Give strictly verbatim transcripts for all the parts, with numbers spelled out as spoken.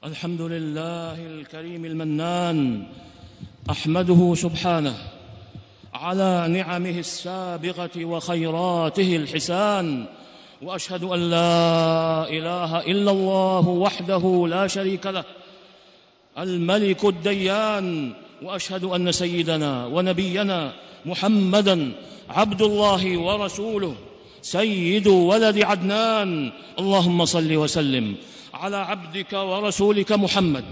الحمد لله الكريم المنان، أحمده سبحانه على نعمه السابغة وخيراته الحسان، وأشهد أن لا إله إلا الله وحده لا شريك له الملك الديان، وأشهد أن سيدنا ونبينا محمدًا عبد الله ورسوله سيد ولد عدنان. اللهم صل وسلم على عبدك ورسولك محمد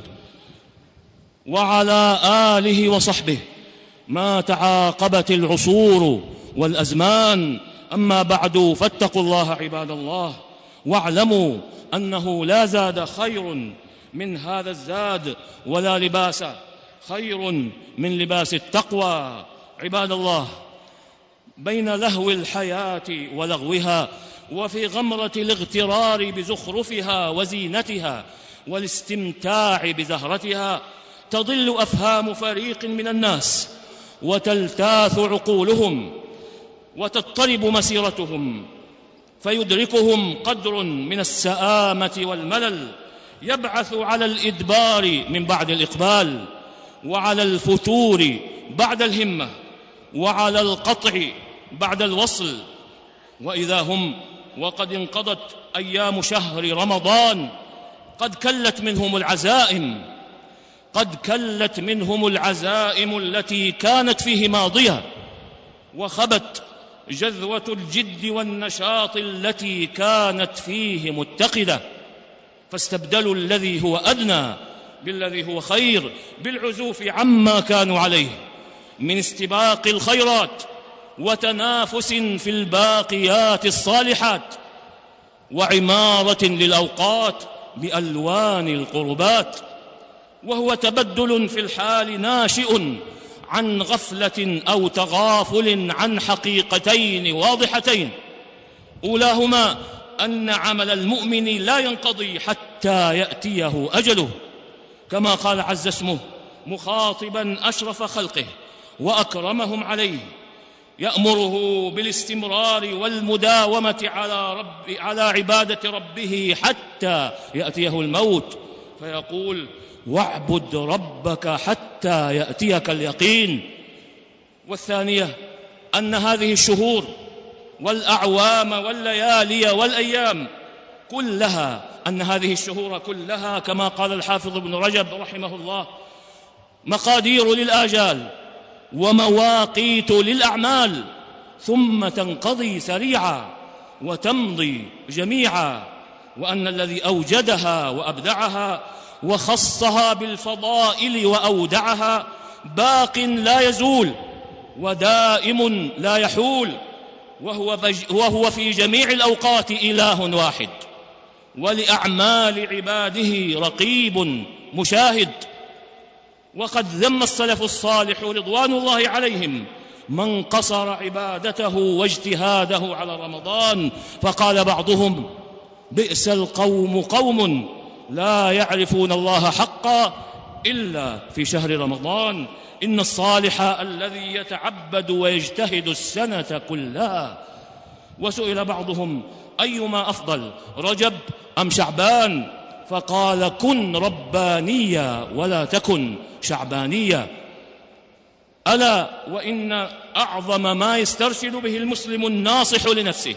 وعلى آله وصحبه ما تعاقبت العصور والأزمان. أما بعد، فاتقوا الله عباد الله، واعلموا أنه لا زاد خير من هذا الزاد، ولا لباس خير من لباس التقوى. عباد الله، بين لهو الحياة ولغوها، وفي غمرة الاغترار بزخرفها وزينتها والاستمتاع بزهرتها، تضل أفهام فريق من الناس وتلتاث عقولهم وتضطرب مسيرتهم، فيدركهم قدر من السآمة والملل يبعث على الإدبار من بعد الإقبال، وعلى الفتور بعد الهمة، وعلى القطع بعد الوصل. وإذا هم وقد انقضت أيام شهر رمضان قد كلت منهم العزائم قد كلت منهم العزائم التي كانت فيه ماضية، وخبت جذوة الجد والنشاط التي كانت فيه متقدة، فاستبدلوا الذي هو أدنى بالذي هو خير، بالعزوف عما كانوا عليه من استباق الخيرات وتنافس في الباقيات الصالحات، وعمارة للأوقات بألوان القربات. وهو تبدل في الحال ناشئ عن غفلة أو تغافل عن حقيقتين واضحتين، أولاهما أن عمل المؤمن لا ينقضي حتى يأتيه أجله، كما قال عز اسمه مخاطبا أشرف خلقه وأكرمهم عليه، يأمره بالاستمرار والمداومة على, رب على عبادة ربه حتى يأتيه الموت، فيقول: واعبد ربك حتى يأتيك اليقين. والثانية أن هذه الشهور والأعوام والليالي والأيام كلها أن هذه الشهور كلها كما قال الحافظ ابن رجب رحمه الله مقادير للآجال ومواقيت للأعمال، ثم تنقضي سريعا وتمضي جميعا، وأن الذي أوجدها وأبدعها وخصها بالفضائل وأودعها باق لا يزول ودائم لا يحول، وهو, وهو في جميع الأوقات إله واحد، ولأعمال عباده رقيب مشاهد. وقد ذم السلف الصالح رضوان الله عليهم من قصر عبادته واجتهاده على رمضان، فقال بعضهم: بئس القوم قوم لا يعرفون الله حقا إلا في شهر رمضان، إن الصالح الذي يتعبد ويجتهد السنة كلها. وسئل بعضهم: أيما أفضل، رجب أم شعبان؟ فقال: كن ربانيا ولا تكن شعبانيا. ألا وإن أعظم ما يسترشد به المسلم الناصح لنفسه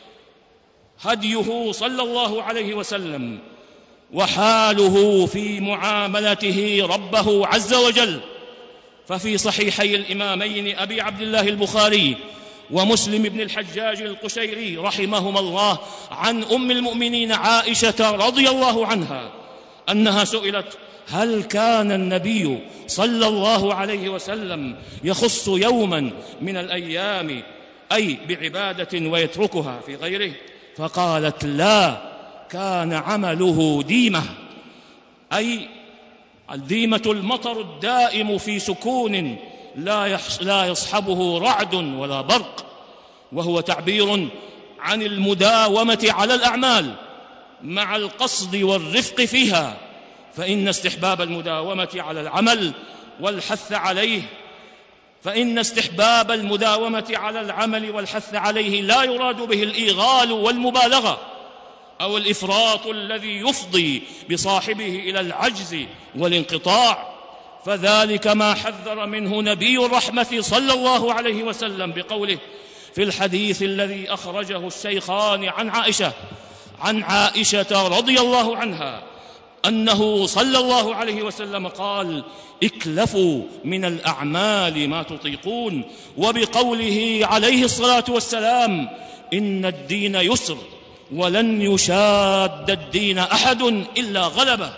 هديه صلى الله عليه وسلم، وحاله في معاملته ربه عز وجل. ففي صحيحي الإمامين أبي عبد الله البخاري ومسلم بن الحجاج القشيري رحمهما الله عن أم المؤمنين عائشة رضي الله عنها أنها سئلت: هل كان النبي صلى الله عليه وسلم يخص يوما من الأيام أي بعبادة ويتركها في غيره؟ فقالت: لا، كان عمله ديمة، أي الديمة المطر الدائم في سكون لا يصحبه رعد ولا برق، وهو تعبير عن المداومة على الأعمال مع القصد والرفق فيها، فإن استحباب المداومة على العمل والحث عليه فإن استحباب المداومة على العمل والحث عليه لا يراد به الإيغال والمبالغة، أو الإفراط الذي يفضي بصاحبه إلى العجز والانقطاع، فذلك ما حذر منه نبي الرحمة صلى الله عليه وسلم بقوله في الحديث الذي أخرجه الشيخان عن عائشة عن عائشة رضي الله عنها أنه صلى الله عليه وسلم قال: اكلفوا من الأعمال ما تطيقون، وبقوله عليه الصلاة والسلام: إن الدين يسر ولن يشاد الدين أحد إلا غلبه،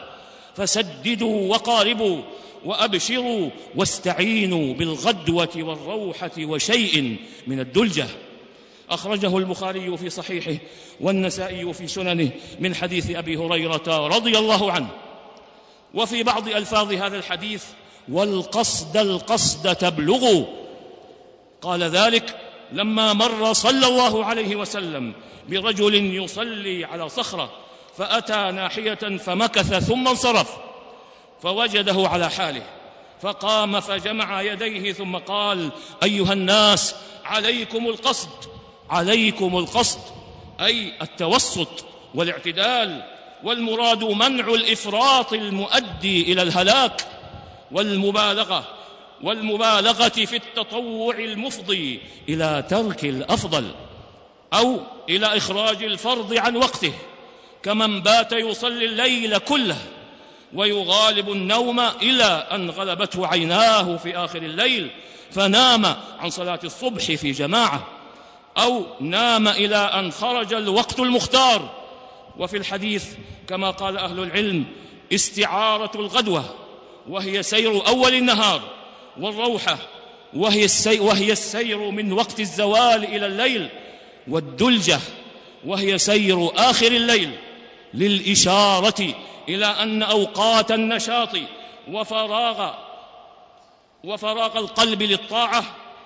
فسددوا وقاربوا وأبشروا واستعينوا بالغدوة والروحة وشيء من الدلجة. أخرجه البخاري في صحيحه والنسائي في سننه من حديث أبي هريرة رضي الله عنه. وفي بعض ألفاظ هذا الحديث: والقصد القصد تبلغوا. قال ذلك لما مر صلى الله عليه وسلم برجل يصلي على صخرة، فأتى ناحية فمكث ثم انصرف، فوجده على حاله، فقام فجمع يديه ثم قال: أيها الناس، عليكم القصد، عليكم القصد، أي التوسط والاعتدال، والمراد منع الإفراط المؤدي إلى الهلاك والمبالغة والمبالغة في التطوع المفضي إلى ترك الأفضل أو إلى إخراج الفرض عن وقته، كمن بات يصلي الليل كله ويغالب النوم إلى أن غلبته عيناه في آخر الليل فنام عن صلاة الصبح في جماعة، أو نام إلى أن خرج الوقت المختار. وفي الحديث كما قال أهل العلم: استعارة الغدوة وهي سير أول النهار، والروحة وهي السير, وهي السير من وقت الزوال إلى الليل، والدلجة وهي سير آخر الليل، للإشارة إلى أن أوقات النشاط وفراغ وفراغ القلب للطاعة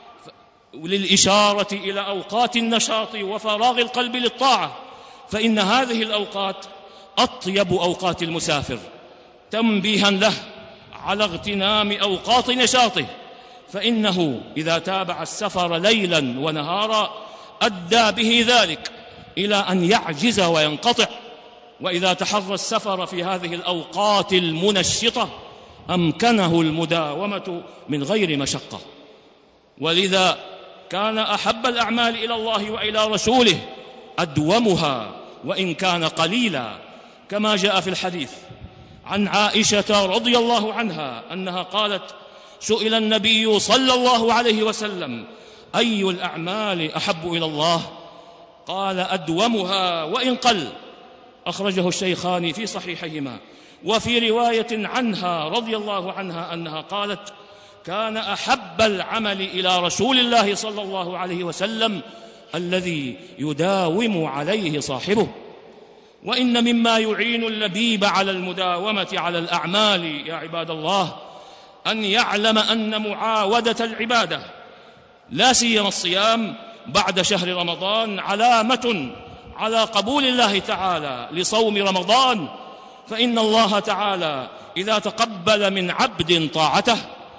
للإشارة إلى أوقات النشاط وفراغ القلب للطاعة، فإن هذه الأوقات أطيب أوقات المسافر، تنبيها له على اغتنام أوقات نشاطه، فإنه إذا تابع السفر ليلا ونهارا أدى به ذلك إلى أن يعجز وينقطع، وإذا تحرى السفر في هذه الأوقات المنشطة أمكنه المداومة من غير مشقة. ولذا كان أحب الأعمال إلى الله وإلى رسوله أدومها وإن كان قليلا، كما جاء في الحديث عن عائشة رضي الله عنها أنها قالت: سئل النبي صلى الله عليه وسلم: أي الأعمال أحب إلى الله؟ قال: أدومها وإن قل. أخرجه الشيخان في صحيحهما. وفي رواية عنها رضي الله عنها أنها قالت: كان أحب العمل إلى رسول الله صلى الله عليه وسلم الذي يداوم عليه صاحبه. وإن مما يعين اللبيب على المداومة على الأعمال يا عباد الله أن يعلم أن معاودة العبادة لا سيما الصيام بعد شهر رمضان علامة على قبول الله تعالى لصوم رمضان، فإن الله تعالى إذا تقبل من عبد طاعته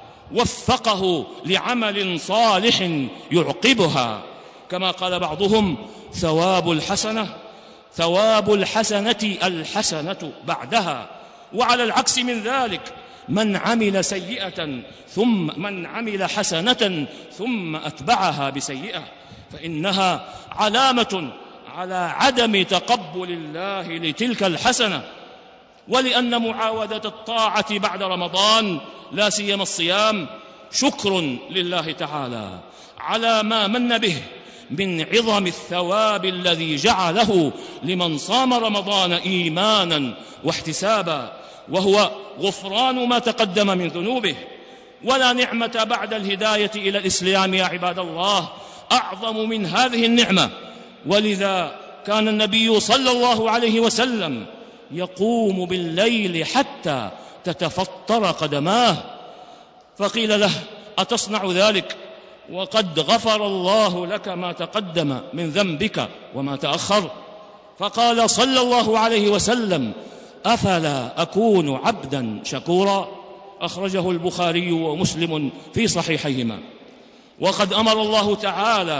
وفقه لعمل صالح يعقبها، كما قال بعضهم: ثواب الحسنة ثواب الحسنة الحسنة بعدها. وعلى العكس من ذلك من عمل سيئة ثم من عمل حسنة ثم أتبعها بسيئة فإنها علامة على عدم تقبل الله لتلك الحسنة. ولأن معاودة الطاعة بعد رمضان لا سيما الصيام شكر لله تعالى على ما من به من عظم الثواب الذي جعله لمن صام رمضان إيمانا واحتسابا، وهو غفران ما تقدم من ذنوبه. ولا نعمة بعد الهداية إلى الإسلام يا عباد الله أعظم من هذه النعمة. ولذا كان النبي صلى الله عليه وسلم يقوم بالليل حتى تتفطر قدماه، فقيل له: أتصنع ذلك وقد غفر الله لك ما تقدم من ذنبك وما تأخر؟ فقال صلى الله عليه وسلم: أفلا أكون عبدا شكورا؟ أخرجه البخاري ومسلم في صحيحيهما. وقد أمر الله تعالى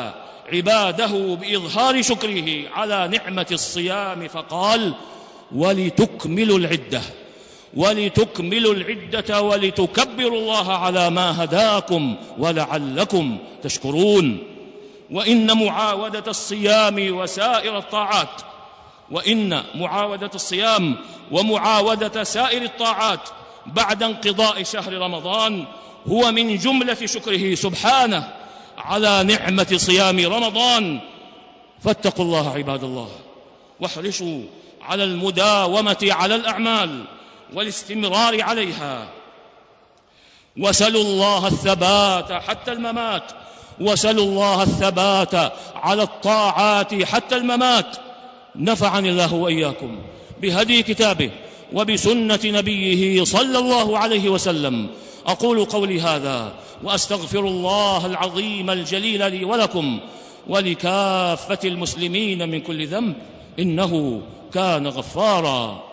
عباده بإظهار شكره على نعمة الصيام فقال: ولتكملوا العدة ولتكملوا العدة ولتكبروا الله على ما هداكم ولعلكم تشكرون. وإن معاودة الصيام وسائر الطاعات وإن معاودة الصيام ومعاودة سائر الطاعات بعد انقضاء شهر رمضان هو من جملة شكره سبحانه على نعمة صيام رمضان. فاتقوا الله عباد الله، واحرصوا على المداومة على الأعمال والاستمرار عليها، وسلوا الله الثبات حتى الممات وسلوا الله الثبات على الطاعات حتى الممات. نفعني الله وإياكم بهدي كتابه وبسنة نبيه صلى الله عليه وسلم. أقول قولي هذا وأستغفر الله العظيم الجليل لي ولكم ولكافة المسلمين من كل ذنب، إنه كان غفارا.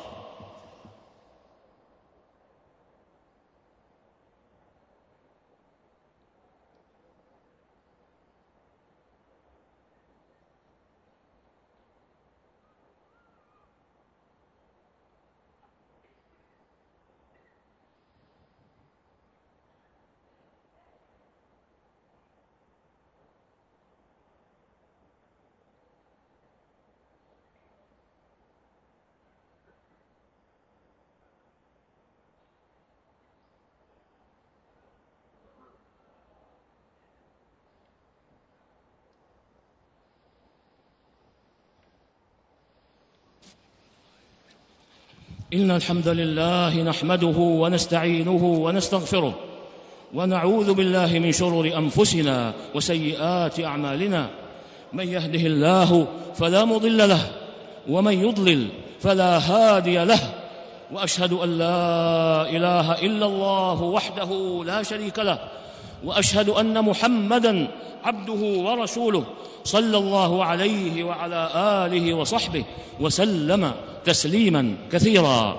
إن الحمد لله نحمده ونستعينه ونستغفره ونعوذ بالله من شرور أنفسنا وسيئات أعمالنا. من يهده الله فلا مضل له ومن يضلل فلا هادي له، وأشهد أن لا إله إلا الله وحده لا شريك له، وأشهد أن محمدًا عبده ورسوله صلى الله عليه وعلى آله وصحبه وسلم تسليما كثيرا.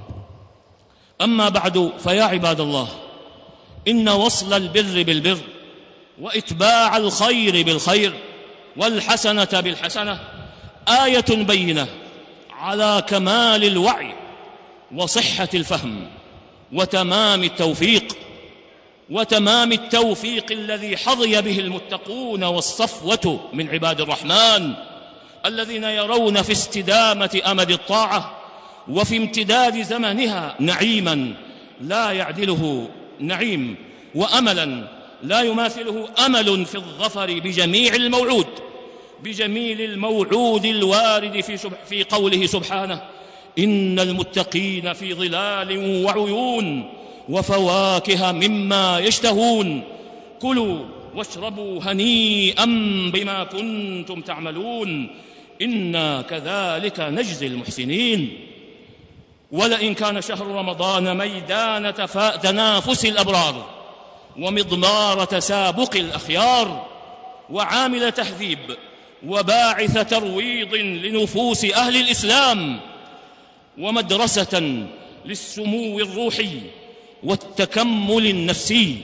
أما بعد، فيا عباد الله، إن وصل البر بالبر وإتباع الخير بالخير والحسنة بالحسنة آية بينة على كمال الوعي وصحة الفهم وتمام التوفيق وتمام التوفيق الذي حظي به المتقون والصفوة من عباد الرحمن الذين يرون في استدامة أمد الطاعة وفي امتداد زمنها نعيما لا يعدله نعيم، وأملا لا يماثله أمل في الظفر بجميع الموعود بجميل الموعود الوارد في, في قوله سبحانه: إن المتقين في ظلال وعيون وفواكه مما يشتهون كلوا واشربوا هنيئا بما كنتم تعملون إنا كذلك نجزي المحسنين. ولئن كان شهر رمضان ميدان تنافس الأبرار ومضمار تسابق الأخيار وعامل تهذيب وباعث ترويض لنفوس أهل الإسلام ومدرسة للسمو الروحي والتكمل النفسي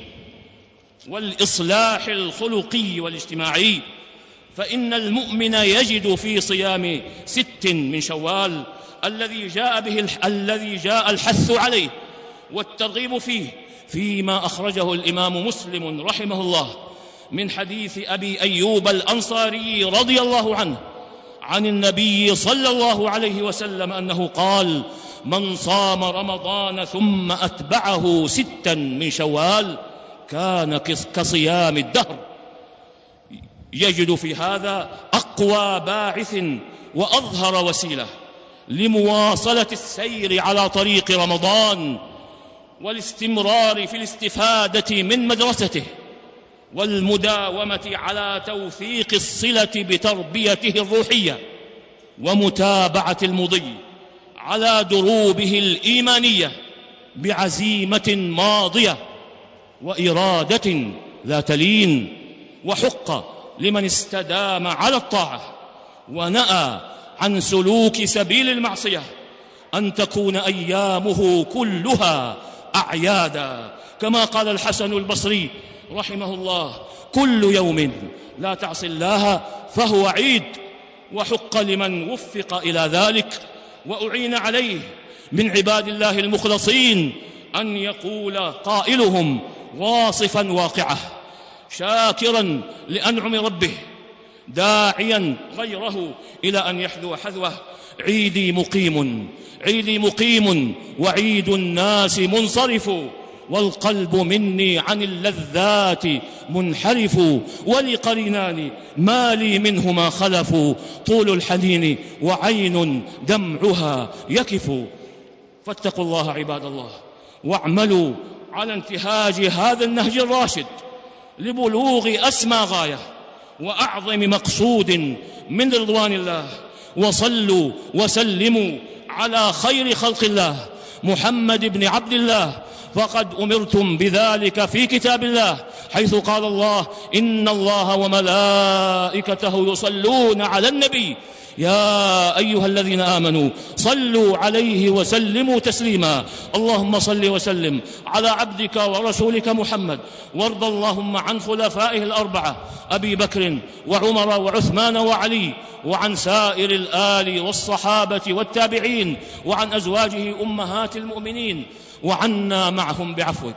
والإصلاح الخلقي والاجتماعي، فإن المؤمن يجد في صيام ست من شوال الذي جاء به الذي جاء الحث عليه والترغيب فيه فيما أخرجه الإمام مسلم رحمه الله من حديث أبي أيوب الأنصاري رضي الله عنه عن النبي صلى الله عليه وسلم أنه قال: من صام رمضان ثم أتبعه ستا من شوال كان كصيام الدهر. يجد في هذا أقوى باعث وأظهر وسيلة لمواصلة السير على طريق رمضان والاستمرار في الاستفادة من مدرسته والمداومة على توثيق الصلة بتربيته الروحية ومتابعة المضي على دروبه الإيمانية بعزيمة ماضية وإرادة ذات لين. وحق لمن استدام على الطاعة ونأى عن سلوك سبيل المعصية أن تكون أيامه كلها أعيادا، كما قال الحسن البصري رحمه الله: كل يوم لا تعصي الله فهو عيد، وحق لمن وفق إلى ذلك وأعين عليه من عباد الله المخلصين أن يقول قائلهم واصفا واقعه شاكرا لأنعم ربه داعيا غيره إلى أن يحذو حذوه: عيدي مقيم، عيدي مقيم، وعيد الناس منصرف، والقلب مني عن اللذات منحرف، ولقرينان ما لي منهما خلف، طول الحنين وعين دمعها يكف. فاتقوا الله عباد الله، واعملوا على انتهاج هذا النهج الراشد لبلوغ أسمى غاية وأعظم مقصود من رضوان الله. وصلوا وسلموا على خير خلق الله محمد بن عبد الله، فقد أمرتم بذلك في كتاب الله، حيث قال الله: إن الله وملائكته يصلون على النبي يا أيها الذين آمنوا صلوا عليه وسلموا تسليما. اللهم صل وسلم على عبدك ورسولك محمد، وارض اللهم عن خلفائه الأربعة أبي بكر وعمر وعثمان وعلي، وعن سائر الآل والصحابة والتابعين، وعن أزواجه أمهات المؤمنين، وعنا معهم بعفوك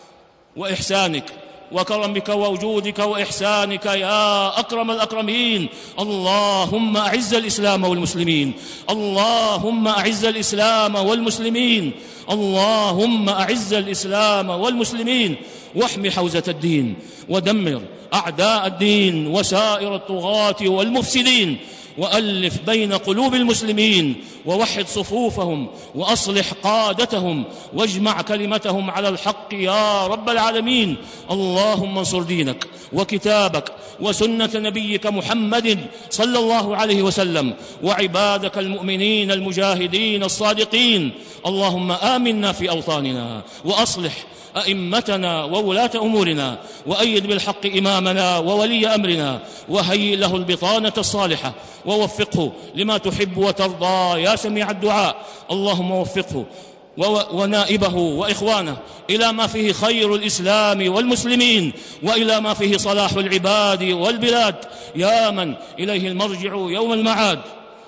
وإحسانك وكرمك ووجودك وإحسانك يا أكرم الأكرمين. اللهم أعز الإسلام والمسلمين، اللهم أعز الإسلام والمسلمين، اللهم أعز الإسلام والمسلمين، واحم حوزة الدين، ودمر أعداء الدين وسائر الطغاة والمفسدين، وألف بين قلوب المسلمين، ووحد صفوفهم، وأصلح قادتهم، واجمع كلمتهم على الحق يا رب العالمين. اللهم انصر دينك وكتابك وسنة نبيك محمد صلى الله عليه وسلم، وعبادك المؤمنين المجاهدين الصادقين. اللهم آمنا في أوطاننا، وأصلح أئمتنا وولاة أمورنا، وأيد بالحق إمامنا وولي أمرنا، وهيئ له البطانة الصالحة، ووفقه لما تحب وترضى يا سميع الدعاء. اللهم وفقه ونائبه وإخوانه إلى ما فيه خير الإسلام والمسلمين، وإلى ما فيه صلاح العباد والبلاد، يا من إليه المرجع يوم المعاد.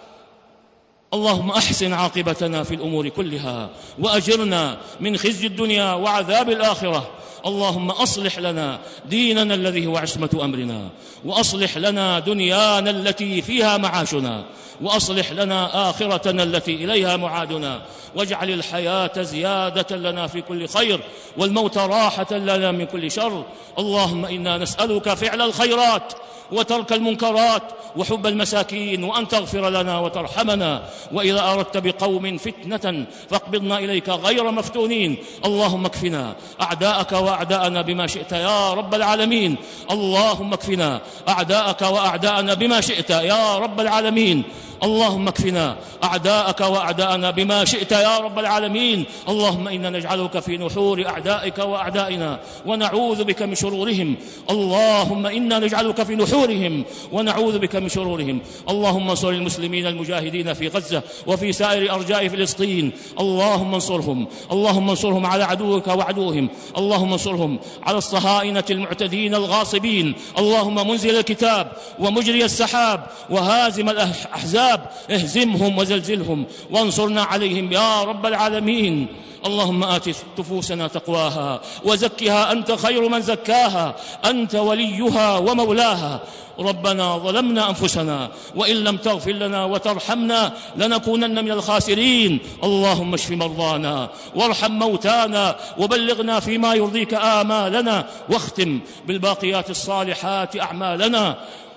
اللهم أحسن عاقبتنا في الأمور كلها، وأجرنا من خزي الدنيا وعذاب الآخرة. اللهم أصلح لنا ديننا الذي هو عصمة أمرنا، وأصلح لنا دنيانا التي فيها معاشنا، وأصلح لنا آخرتنا التي إليها معادنا، واجعل الحياة زيادة لنا في كل خير، والموت راحة لنا من كل شر. اللهم إنا نسألك فعل الخيرات وترك المنكرات وحب المساكين، وأن تغفر لنا وترحمنا، وإذا أردت بقوم فتنة فاقبضنا إليك غير مفتونين. اللهم اكفنا أعداءك وأعداءنا بما شئت يا رب العالمين. اللهم اكفنا أعداءك وأعداءنا بما شئت يا رب العالمين. اللهم اكفنا أعداءك وأعداءنا بما شئت يا رب العالمين. اللهم إنا نجعلك في نحور أعدائك وأعدائنا، ونعوذ بك من شرورهم. اللهم إنا نجعلك في نحورهم ونعوذ بك من شرورهم. اللهم انصر المسلمين المجاهدين في غزة وفي سائر أرجاء فلسطين. اللهم انصرهم، اللهم انصرهم على عدوك وعدوهم. اللهم انصرهم على الصهاينة المعتدين الغاصبين. اللهم منزل الكتاب ومجري السحاب وهازم الأحزاب، اهزمهم وزلزلهم، وانصرنا عليهم يا رب العالمين. اللهم آت نفوسنا تقواها وزكها أنت خير من زكاها، أنت وليها ومولاها. ربنا ظلمنا أنفسنا، وإن لم تغفر لنا وترحمنا لنكونن من الخاسرين. اللهم اشف مرضانا وارحم موتانا، وبلغنا فيما يرضيك آمالنا، واختم بالباقيات الصالحات أعمالنا.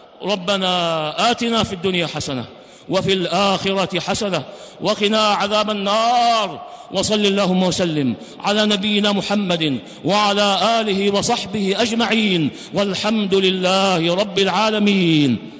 ربنا آتنا في الدنيا حسنة وفي الآخرة حسنة وقنا عذاب النار. وصل اللهم وسلم على نبينا محمد وعلى آله وصحبه أجمعين، والحمد لله رب العالمين.